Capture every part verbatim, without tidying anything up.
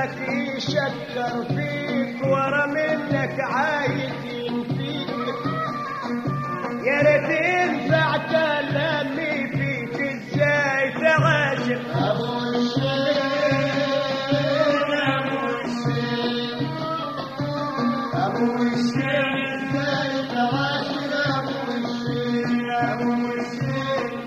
عقلك يشكر فيك ورا منك عايزين فيك يا ريت ينفع كلامي فيك ازاي تعاشر ابو الشين ابو الشين ابو الشين ازاي تعاشر ابو الشين ابو الشين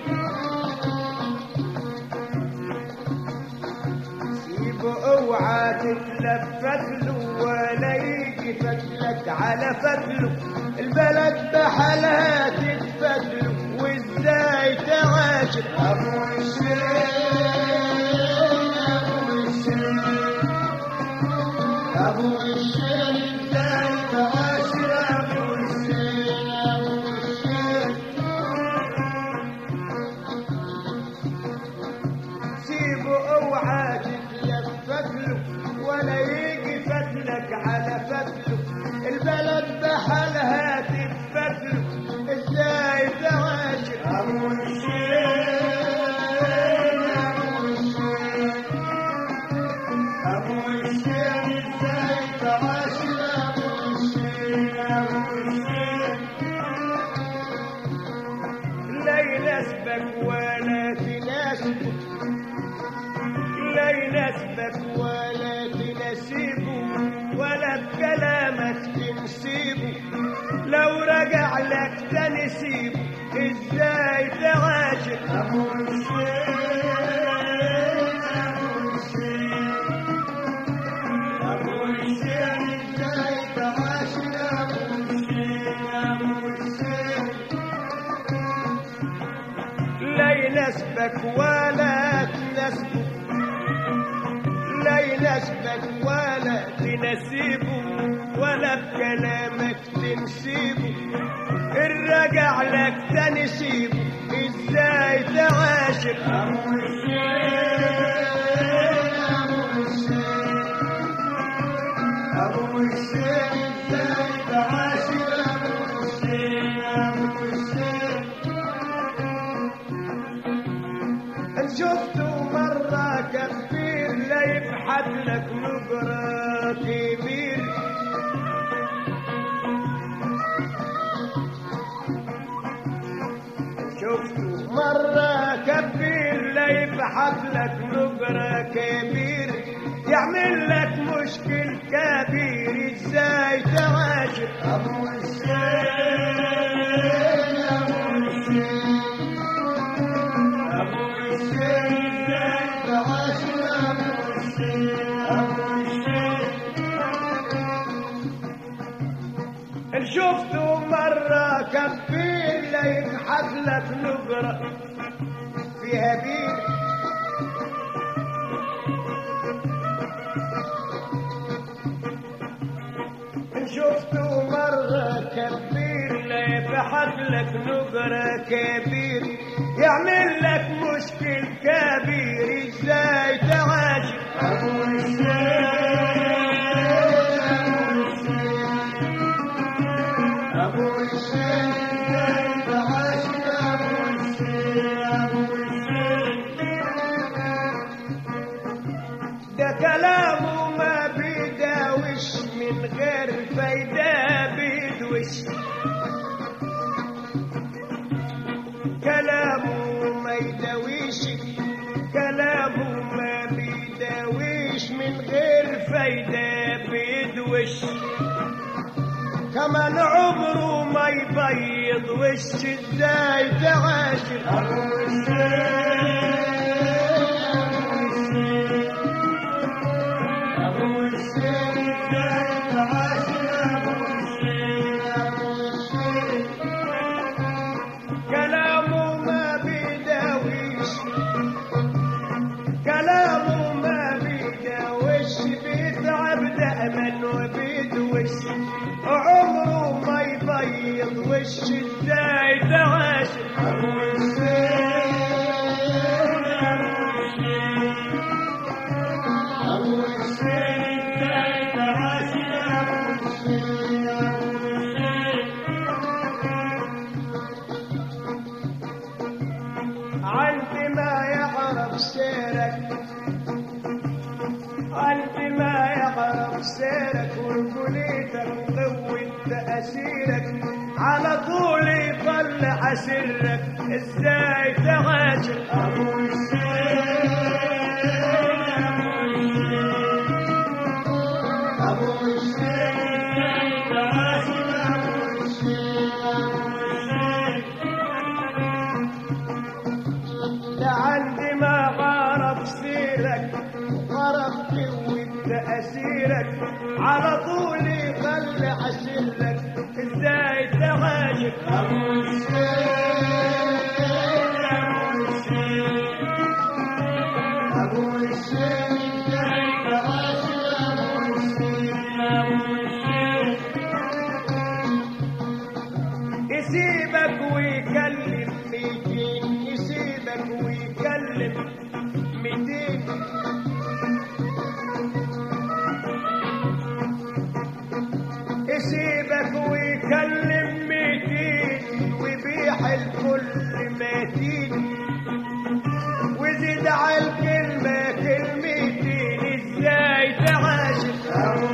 اوعى تتلفت له ولا يجي فتلك على فتله البلد بحالها تتفتله وازاي تعاشر ابو الشين ابو الشين ابو الشين ازاي تعاشر ابو الشين ابو الشين سيبه اوعى ولا يجي فتلك على فتله البلد بحالها تتفتله ازاي تعاشر ابو الشين ابو الشين ابو الشين ازاي تعاشر ابو الشين ابو الشين لا يناسبك ولا تناسبه لا يناسبك ولا تناسبه ولا بكلامك تنسيبه لو رجع لك تنسيبه ازاي تعاشر ابو الشين ابو الشين ابو الشين ازاي تعاشر ابو الشين ابو الشين لا يناسبك ولا تناسبه لا يناسبك ولا تناسبه ولا بكلامك تنسيبه الرجع لك تنسيبه ازاي تعاشر ابو الشين ابو الشين ابو الشين ازاي تعاشر ابو الشين ابو الشين ان شفته مرة كبير لا يبحث لك نقرة كبير شفته مرة كبير لا يبحث لك نقرة كبير يعمل لك مشكل كبير ازاي تعاشر ابو الشين ابو الشين ابو الشين ازاي تعاشر ابو الشين ابو الشين ان شفته مرة كبير لا يبحث لك نقرة فيها بير ان شفته مرة كبير لا يبحث لك نقرة كبير يعمل لك مشكل كبير ازاي تعاشر ابو الشين ابو الشين ازاي تعاشر ابو الشين ابو الشين ده كلامه ما بيداوش من غير فايدة بيدوش كلامه ما يداويش كلامه ما بيداويش من غير فايدة بيدوش كمان عمره ما يبيض وش ازاي تعاشر ابو الشين ابو الشين ازاي تعاشر ابو الشين ابو الشين كلامه ما بيداويش كلامه ما بيداويش بيتعب دائما وبيدوش عمره ما يبيض وش ازاي تعاشر ابو الشين ابو الشين ازاي تعاشر ابو الشين ابو الشين عندي ما يعرف سيرك عندي ما سيرك ورجوليتك وقوة تأثيرك على طول يطلع سرك ازاي تعاشر ابو على طول يطلع سرك ازاي تعاشر ابو الشيخ ابو الشيخ ازاي تعاشر ابو الشيخ يسيبك ويكلم ميتين يسيبك ويكلم ميتين يسيبك ويكلم ميتين ويبيح الكل ماتين وزيد على الكلمة كلمتين ازاي تعاشر ابو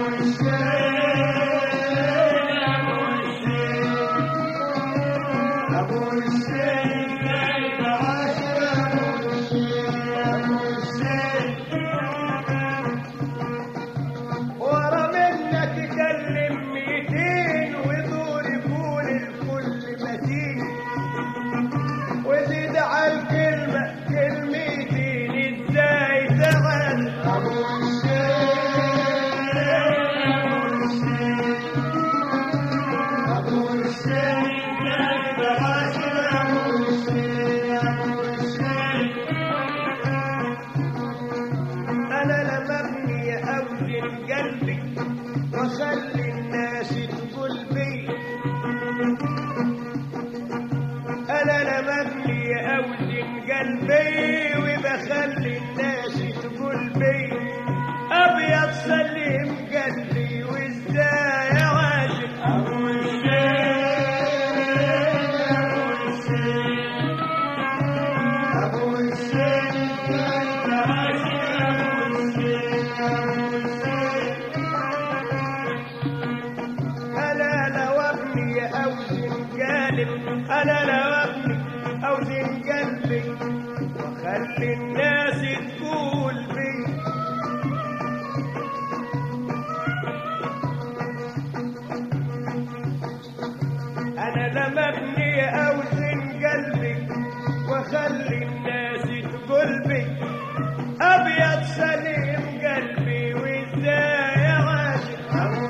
الشيخ ابو الشيخ ازاي تعاشر ابو الشيخ ورا منك كلم ودور يكون الكل متين وزيد على الكلمة كلمتين ازاي تعال ابو الشيخ ابو الشيخ ازاي تعاشر ابو الشيخ ابو الشيخ انا لما ابني اوزن قلبي واخلي الناس تقول بي انا لما ابني اوزن قلبي وبخلي الناس تقول بي ابيض سلم قلبي وازاي عاشق ابو الشيخ ابو الشيخ ازاي تعاشر ابو الشيخ ابو الشيخ انا لو ابني اوزن قالب انا لو ابني اوزن قلبي واخلي الناس تقول بي انا لما ابني اوزن قلبي واخلي الناس تقول بي ابيض سليم قلبي وازاي عاشق ابو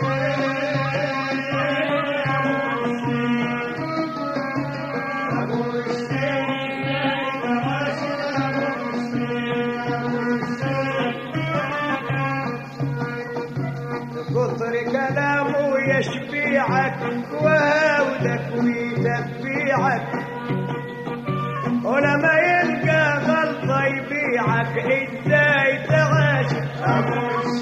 كثر كلامه يشبيعك وهودك ويتبيعك ولما يلقى غلطة يبيعك ازاي تعاشر ابو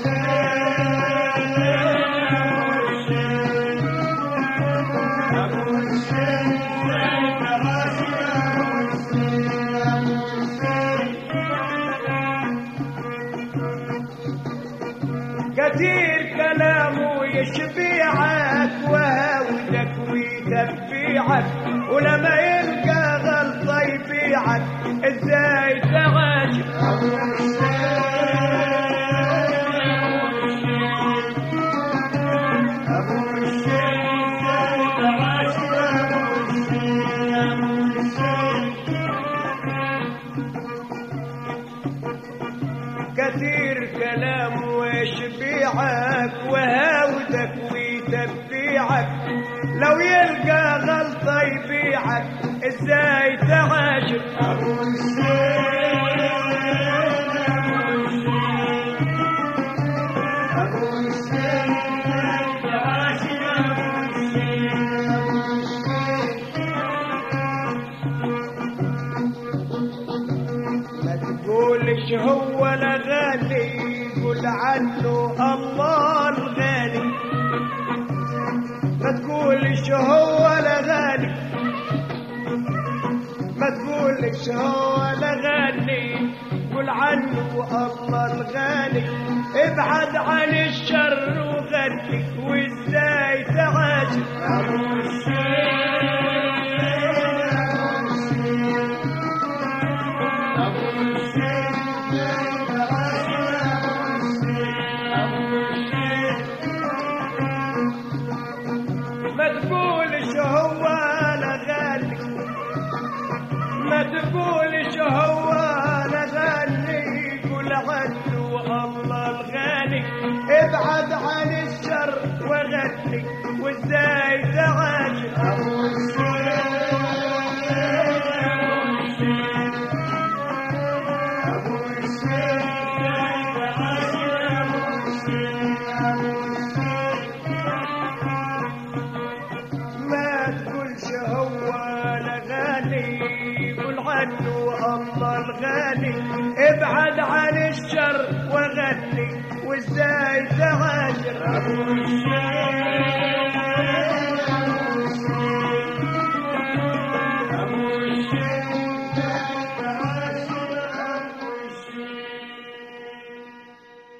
الشيخ ابو الشيخ ازاي تعاشر ابو الشيخ كثير كلامه يشبيعك وهودك ويتبيعك ولما يلقى غلطة يبيعك ازاي تعاشر ابو الشيخ ابو الشيخ ازاي تعاشر ابو الشيخ كثير كلامه يشبيعك وهودك ويتبيعك لو يلقى غلطة يبيعك ازاي تعاشر ابو الشيخ ابو الشيخ ازاي تعاشر ابو الشيخ ما تقولش هو لا غالي قول عنه الله الغالي ما تقولش هو لا غالي ما تقولش هو لا غالي قول عنه الله الغالي ابعد عن الشر وغني وازاي تعاشر ابو ما تقولش هو انا غالي ما تقولش هو انا غالي قول عنه الله الغالي ابعد عن الشر وغني وازاي تعاشر ابو الله الغالي ابعد عن الشر وغني وازاي تعاشر ابو الشيخ